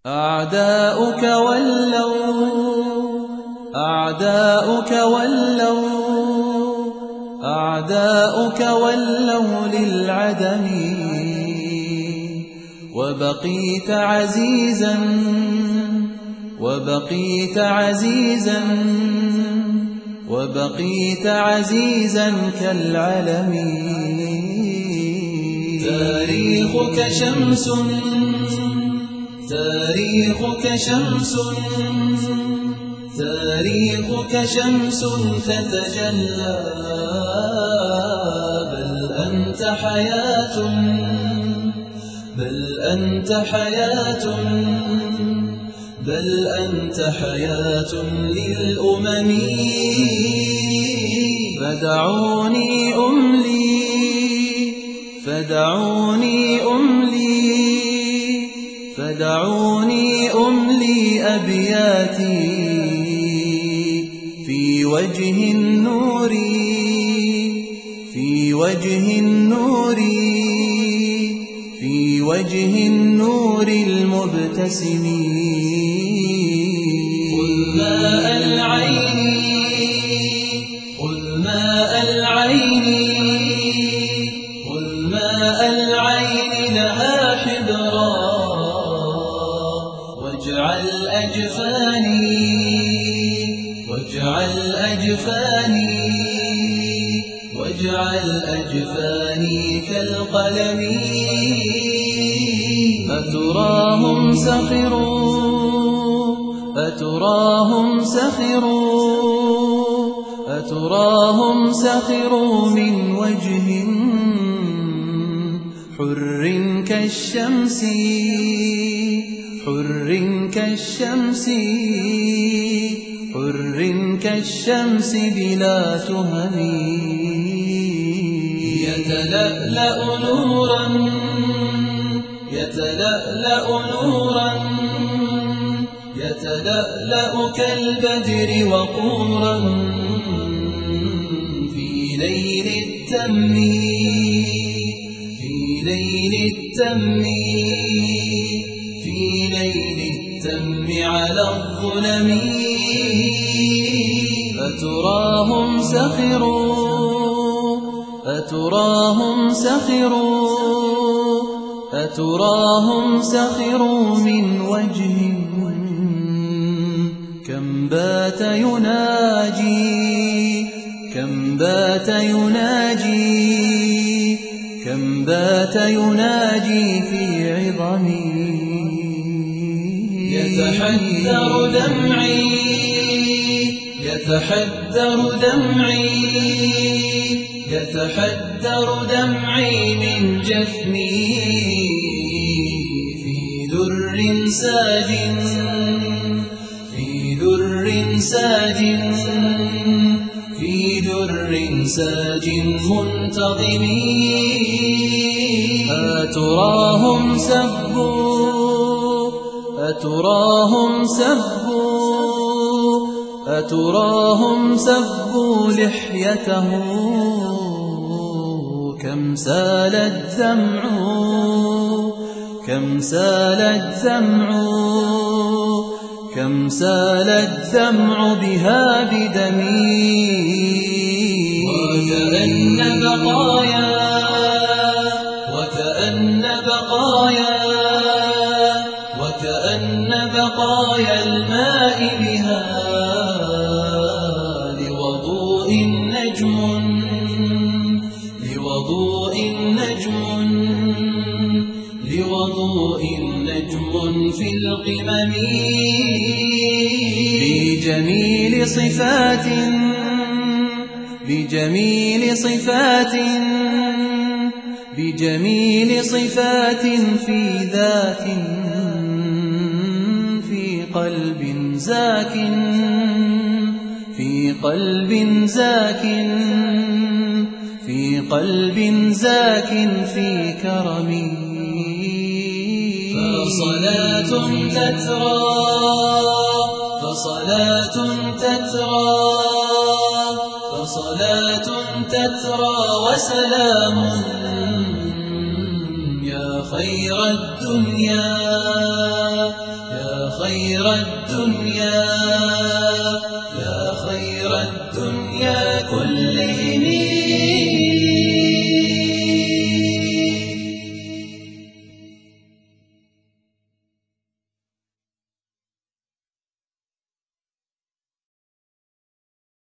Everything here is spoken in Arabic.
أعداؤك ولوا للعدم، وبقيت عزيزا كالعلم. تاريخك شمس تتجلى، بل أنت حياة للأمم. فدعوني أملي أبياتي في وجه النور المبتسم. خذ ماء العين لها حبرا، واجعل أجفاني كالقلم. أتراهم سخروا من وجه حر كالشمس بلا تهم. يتلألأ كالبدر وقورا في ليل التم على الظلم. أتراهم سخروا من وجه كم بات يناجي في عظم. يتحدر دمعي من جفني في در ساج منتظم. أتراهم سبوا لحيته، كم سال الدمع بها بدمي. وكأن بقايا الماء بها لوضوء نجم في القمم. بجميل صفات في ذات، في قلب زاك في كرمي. فصلاة تترى وسلام يا خير الدنيا خير الدنيا.